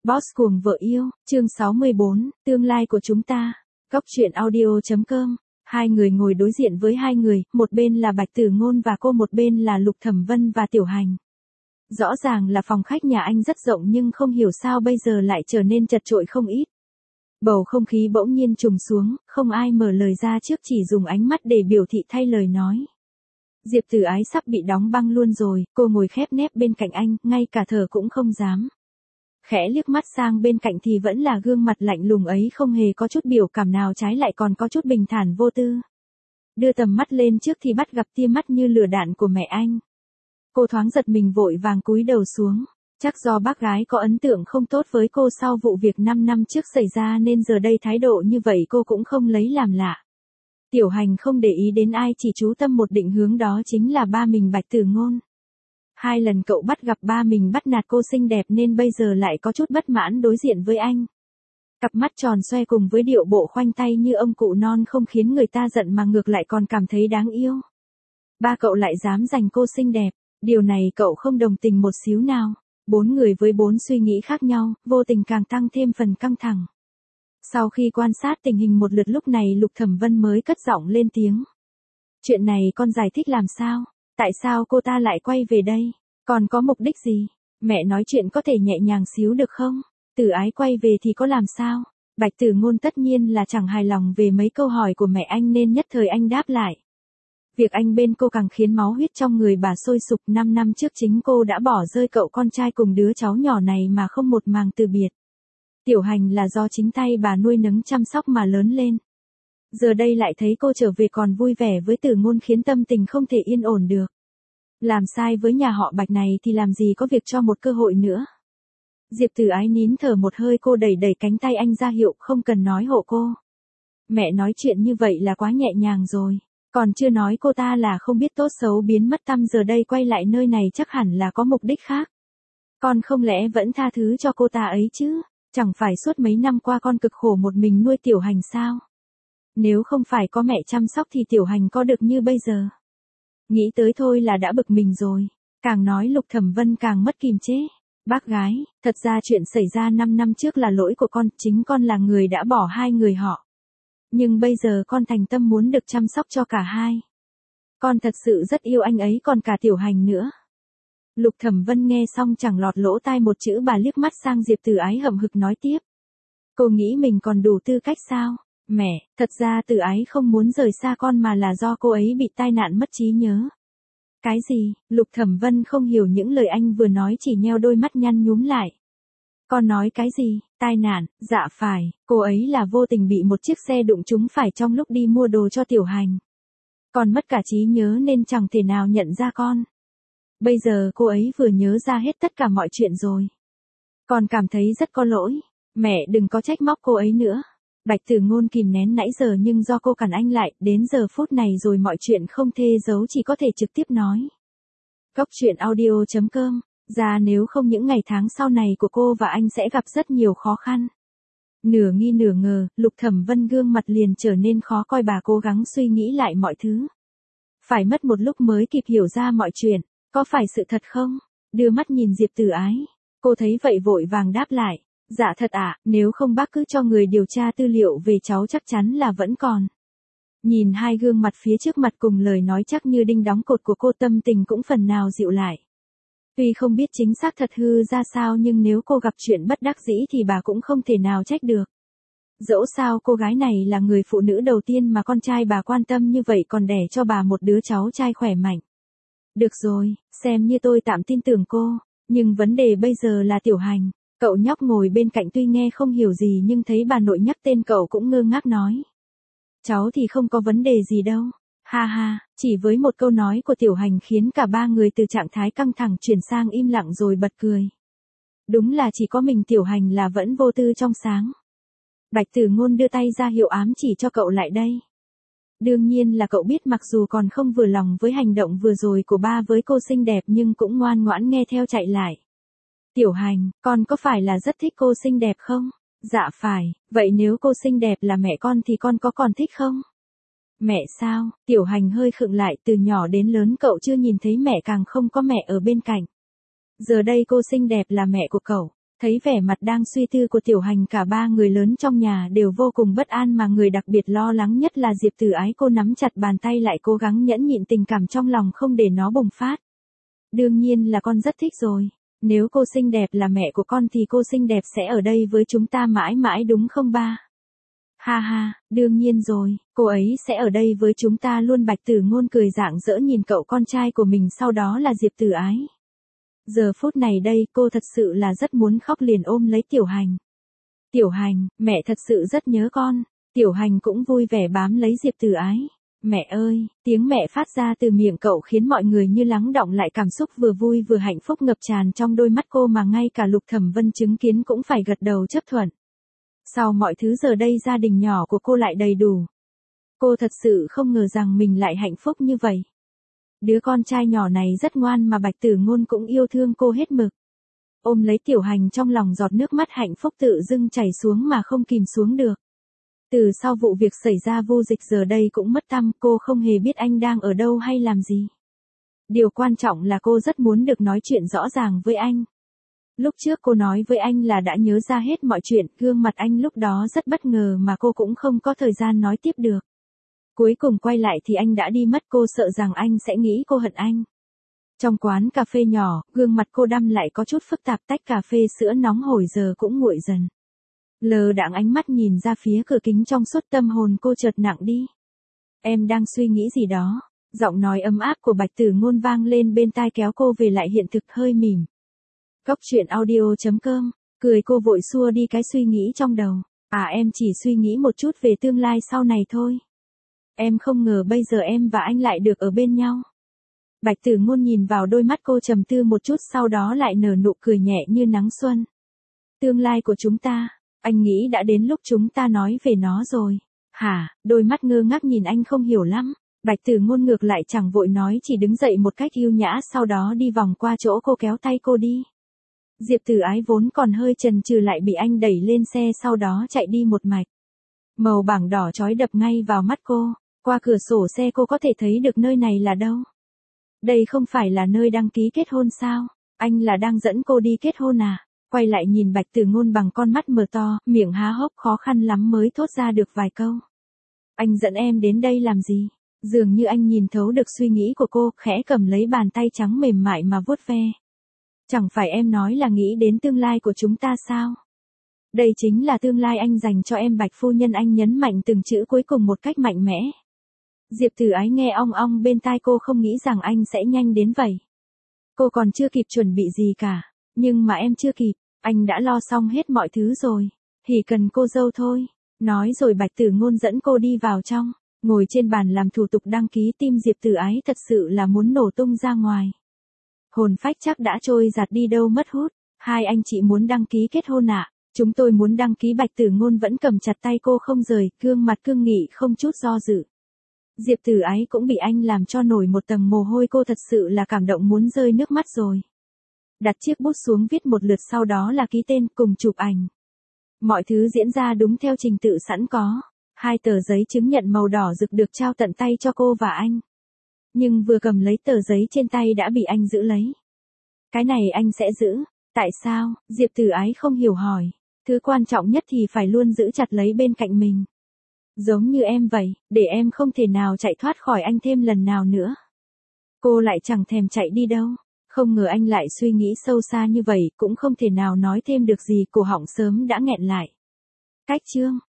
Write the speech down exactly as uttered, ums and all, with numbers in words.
Boss cuồng vợ yêu, chương sáu mươi bốn, tương lai của chúng ta. Góc truyện audio.com. Hai người ngồi đối diện với hai người, một bên là Bạch Tử Ngôn và cô, một bên là Lục Thẩm Vân và Tiểu Hành. Rõ ràng là phòng khách nhà anh rất rộng nhưng không hiểu sao bây giờ lại trở nên chật chội không ít. Bầu không khí bỗng nhiên trùng xuống, không ai mở lời ra trước, chỉ dùng ánh mắt để biểu thị thay lời nói. Diệp Tử Ái sắp bị đóng băng luôn rồi, cô ngồi khép nép bên cạnh anh, ngay cả thở cũng không dám. Khẽ liếc mắt sang bên cạnh thì vẫn là gương mặt lạnh lùng ấy, không hề có chút biểu cảm nào, trái lại còn có chút bình thản vô tư. Đưa tầm mắt lên trước thì bắt gặp tia mắt như lửa đạn của mẹ anh. Cô thoáng giật mình, vội vàng cúi đầu xuống. Chắc do bác gái có ấn tượng không tốt với cô sau vụ việc năm năm trước xảy ra nên giờ đây thái độ như vậy cô cũng không lấy làm lạ. Tiểu Hành không để ý đến ai, chỉ chú tâm một định hướng, đó chính là ba mình Bạch Tử Ngôn. Hai lần cậu bắt gặp ba mình bắt nạt cô xinh đẹp nên bây giờ lại có chút bất mãn đối diện với anh. Cặp mắt tròn xoe cùng với điệu bộ khoanh tay như ông cụ non không khiến người ta giận mà ngược lại còn cảm thấy đáng yêu. Ba cậu lại dám giành cô xinh đẹp, điều này cậu không đồng tình một xíu nào. Bốn người với bốn suy nghĩ khác nhau, vô tình càng tăng thêm phần căng thẳng. Sau khi quan sát tình hình một lượt, lúc này Lục Thẩm Vân mới cất giọng lên tiếng. Chuyện này con giải thích làm sao? Tại sao cô ta lại quay về đây? Còn có mục đích gì? Mẹ nói chuyện có thể nhẹ nhàng xíu được không? Tử Ái quay về thì có làm sao? Bạch Tử Ngôn tất nhiên là chẳng hài lòng về mấy câu hỏi của mẹ anh nên nhất thời anh đáp lại. Việc anh bên cô càng khiến máu huyết trong người bà sôi sục. Năm năm trước chính cô đã bỏ rơi cậu con trai cùng đứa cháu nhỏ này mà không một màng từ biệt. Tiểu Hành là do chính tay bà nuôi nấng chăm sóc mà lớn lên. Giờ đây lại thấy cô trở về còn vui vẻ với Tử Ngôn khiến tâm tình không thể yên ổn được. Làm sai với nhà họ Bạch này thì làm gì có việc cho một cơ hội nữa. Diệp Tử Ái nín thở một hơi, cô đẩy đẩy cánh tay anh ra hiệu không cần nói hộ cô. Mẹ nói chuyện như vậy là quá nhẹ nhàng rồi. Còn chưa nói cô ta là không biết tốt xấu biến mất tăm, giờ đây quay lại nơi này chắc hẳn là có mục đích khác. Con không lẽ vẫn tha thứ cho cô ta ấy chứ? Chẳng phải suốt mấy năm qua con cực khổ một mình nuôi Tiểu Hành sao? Nếu không phải có mẹ chăm sóc thì Tiểu Hành có được như bây giờ. Nghĩ tới thôi là đã bực mình rồi. Càng nói Lục Thẩm Vân càng mất kìm chế. Bác gái, thật ra chuyện xảy ra năm năm trước là lỗi của con, chính con là người đã bỏ hai người họ. Nhưng bây giờ con thành tâm muốn được chăm sóc cho cả hai. Con thật sự rất yêu anh ấy, còn cả Tiểu Hành nữa. Lục Thẩm Vân nghe xong chẳng lọt lỗ tai một chữ, bà liếc mắt sang Diệp Tử Ái hậm hực nói tiếp. Cô nghĩ mình còn đủ tư cách sao? Mẹ, thật ra Tử Ái không muốn rời xa con mà là do cô ấy bị tai nạn mất trí nhớ. Cái gì? Lục Thẩm Vân không hiểu những lời anh vừa nói, chỉ nheo đôi mắt nhăn nhúm lại. Con nói cái gì? Tai nạn? Dạ phải, cô ấy là vô tình bị một chiếc xe đụng trúng phải trong lúc đi mua đồ cho Tiểu Hành. Còn mất cả trí nhớ nên chẳng thể nào nhận ra con. Bây giờ cô ấy vừa nhớ ra hết tất cả mọi chuyện rồi. Con cảm thấy rất có lỗi. Mẹ đừng có trách móc cô ấy nữa. Bạch Tử Ngôn kìm nén nãy giờ nhưng do cô cản anh lại, đến giờ phút này rồi mọi chuyện không thể giấu, chỉ có thể trực tiếp nói. Góc truyện audio.com. Ra nếu không những ngày tháng sau này của cô và anh sẽ gặp rất nhiều khó khăn. Nửa nghi nửa ngờ, Lục Thẩm Vân gương mặt liền trở nên khó coi, bà cố gắng suy nghĩ lại mọi thứ. Phải mất một lúc mới kịp hiểu ra mọi chuyện, có phải sự thật không? Đưa mắt nhìn Diệp Tử Ái, cô thấy vậy vội vàng đáp lại. Dạ thật ạ, à, nếu không bác cứ cho người điều tra tư liệu về cháu chắc chắn là vẫn còn. Nhìn hai gương mặt phía trước mặt cùng lời nói chắc như đinh đóng cột của cô, tâm tình cũng phần nào dịu lại. Tuy không biết chính xác thật hư ra sao nhưng nếu cô gặp chuyện bất đắc dĩ thì bà cũng không thể nào trách được. Dẫu sao cô gái này là người phụ nữ đầu tiên mà con trai bà quan tâm như vậy, còn đẻ cho bà một đứa cháu trai khỏe mạnh. Được rồi, xem như tôi tạm tin tưởng cô, nhưng vấn đề bây giờ là Tiểu Hành. Cậu nhóc ngồi bên cạnh tuy nghe không hiểu gì nhưng thấy bà nội nhắc tên cậu cũng ngơ ngác nói. Cháu thì không có vấn đề gì đâu. Ha ha, chỉ với một câu nói của Tiểu Hành khiến cả ba người từ trạng thái căng thẳng chuyển sang im lặng rồi bật cười. Đúng là chỉ có mình Tiểu Hành là vẫn vô tư trong sáng. Bạch Tử Ngôn đưa tay ra hiệu ám chỉ cho cậu lại đây. Đương nhiên là cậu biết mặc dù còn không vừa lòng với hành động vừa rồi của ba với cô xinh đẹp nhưng cũng ngoan ngoãn nghe theo chạy lại. Tiểu Hành, con có phải là rất thích cô xinh đẹp không? Dạ phải, vậy nếu cô xinh đẹp là mẹ con thì con có còn thích không? Mẹ sao? Tiểu Hành hơi khựng lại, từ nhỏ đến lớn cậu chưa nhìn thấy mẹ, càng không có mẹ ở bên cạnh. Giờ đây cô xinh đẹp là mẹ của cậu. Thấy vẻ mặt đang suy tư của Tiểu Hành, cả ba người lớn trong nhà đều vô cùng bất an, mà người đặc biệt lo lắng nhất là Diệp Tử Ái. Cô nắm chặt bàn tay lại cố gắng nhẫn nhịn tình cảm trong lòng không để nó bùng phát. Đương nhiên là con rất thích rồi. Nếu cô xinh đẹp là mẹ của con thì cô xinh đẹp sẽ ở đây với chúng ta mãi mãi đúng không ba? Ha ha, đương nhiên rồi, cô ấy sẽ ở đây với chúng ta luôn. Bạch Tử Ngôn cười rạng rỡ nhìn cậu con trai của mình, sau đó là Diệp Tử Ái. Giờ phút này đây cô thật sự là rất muốn khóc, liền ôm lấy Tiểu Hành. Tiểu Hành, mẹ thật sự rất nhớ con. Tiểu Hành cũng vui vẻ bám lấy Diệp Tử Ái. Mẹ ơi, tiếng mẹ phát ra từ miệng cậu khiến mọi người như lắng đọng lại, cảm xúc vừa vui vừa hạnh phúc ngập tràn trong đôi mắt cô, mà ngay cả Lục Thẩm Vân chứng kiến cũng phải gật đầu chấp thuận. Sau mọi thứ giờ đây gia đình nhỏ của cô lại đầy đủ. Cô thật sự không ngờ rằng mình lại hạnh phúc như vậy. Đứa con trai nhỏ này rất ngoan mà Bạch Tử Ngôn cũng yêu thương cô hết mực. Ôm lấy Tiểu Hành trong lòng giọt nước mắt hạnh phúc tự dưng chảy xuống mà không kìm xuống được. Từ sau vụ việc xảy ra, Vu Dịch giờ đây cũng mất tăm, cô không hề biết anh đang ở đâu hay làm gì. Điều quan trọng là cô rất muốn được nói chuyện rõ ràng với anh. Lúc trước cô nói với anh là đã nhớ ra hết mọi chuyện, gương mặt anh lúc đó rất bất ngờ mà cô cũng không có thời gian nói tiếp được. Cuối cùng quay lại thì anh đã đi mất, cô sợ rằng anh sẽ nghĩ cô hận anh. Trong quán cà phê nhỏ, gương mặt cô đăm lại có chút phức tạp, tách cà phê sữa nóng hổi giờ cũng nguội dần. Lờ đãng ánh mắt nhìn ra phía cửa kính trong suốt, tâm hồn cô chợt nặng đi. Em đang suy nghĩ gì đó? Giọng nói ấm áp của Bạch Tử Ngôn vang lên bên tai, kéo cô về lại hiện thực, hơi mỉm. Cốc truyện audio chấm com, cười cô vội xua đi cái suy nghĩ trong đầu. À, em chỉ suy nghĩ một chút về tương lai sau này thôi. Em không ngờ bây giờ em và anh lại được ở bên nhau. Bạch Tử Ngôn nhìn vào đôi mắt cô trầm tư một chút, sau đó lại nở nụ cười nhẹ như nắng xuân. Tương lai của chúng ta, anh nghĩ đã đến lúc chúng ta nói về nó rồi. Hả? Đôi mắt ngơ ngác nhìn anh không hiểu lắm. Bạch Tử Ngôn ngược lại chẳng vội nói, chỉ đứng dậy một cách yêu nhã, sau đó đi vòng qua chỗ cô, kéo tay cô đi. Diệp Tử Ái vốn còn hơi chần chừ lại bị anh đẩy lên xe, sau đó chạy đi một mạch. Màu bảng đỏ chói đập ngay vào mắt cô. Qua cửa sổ xe cô có thể thấy được nơi này là đâu. Đây không phải là nơi đăng ký kết hôn sao? Anh là đang dẫn cô đi kết hôn à? Quay lại nhìn Bạch Tử Ngôn bằng con mắt mở to, miệng há hốc, khó khăn lắm mới thốt ra được vài câu. Anh dẫn em đến đây làm gì? Dường như anh nhìn thấu được suy nghĩ của cô, khẽ cầm lấy bàn tay trắng mềm mại mà vuốt ve. Chẳng phải em nói là nghĩ đến tương lai của chúng ta sao? Đây chính là tương lai anh dành cho em Bạch phu nhân, anh nhấn mạnh từng chữ cuối cùng một cách mạnh mẽ. Diệp Tử Ái nghe ong ong bên tai, cô không nghĩ rằng anh sẽ nhanh đến vậy. Cô còn chưa kịp chuẩn bị gì cả. Nhưng mà em chưa kịp, anh đã lo xong hết mọi thứ rồi. Thì cần cô dâu thôi. Nói rồi Bạch Tử Ngôn dẫn cô đi vào trong. Ngồi trên bàn làm thủ tục đăng ký, tim Diệp Tử Ái thật sự là muốn nổ tung ra ngoài. Hồn phách chắc đã trôi giạt đi đâu mất hút. Hai anh chị muốn đăng ký kết hôn ạ? À? Chúng tôi muốn đăng ký. Bạch Tử Ngôn vẫn cầm chặt tay cô không rời, gương mặt cương nghị không chút do dự. Diệp Tử Ái cũng bị anh làm cho nổi một tầng mồ hôi, cô thật sự là cảm động muốn rơi nước mắt rồi. Đặt chiếc bút xuống viết một lượt, sau đó là ký tên cùng chụp ảnh. Mọi thứ diễn ra đúng theo trình tự sẵn có. Hai tờ giấy chứng nhận màu đỏ rực được trao tận tay cho cô và anh. Nhưng vừa cầm lấy tờ giấy trên tay đã bị anh giữ lấy. Cái này anh sẽ giữ. Tại sao? Diệp Tử Ái không hiểu hỏi. Thứ quan trọng nhất thì phải luôn giữ chặt lấy bên cạnh mình. Giống như em vậy, để em không thể nào chạy thoát khỏi anh thêm lần nào nữa. Cô lại chẳng thèm chạy đi đâu. Không ngờ anh lại suy nghĩ sâu xa như vậy, cũng không thể nào nói thêm được gì, cổ họng sớm đã nghẹn lại. Cách chương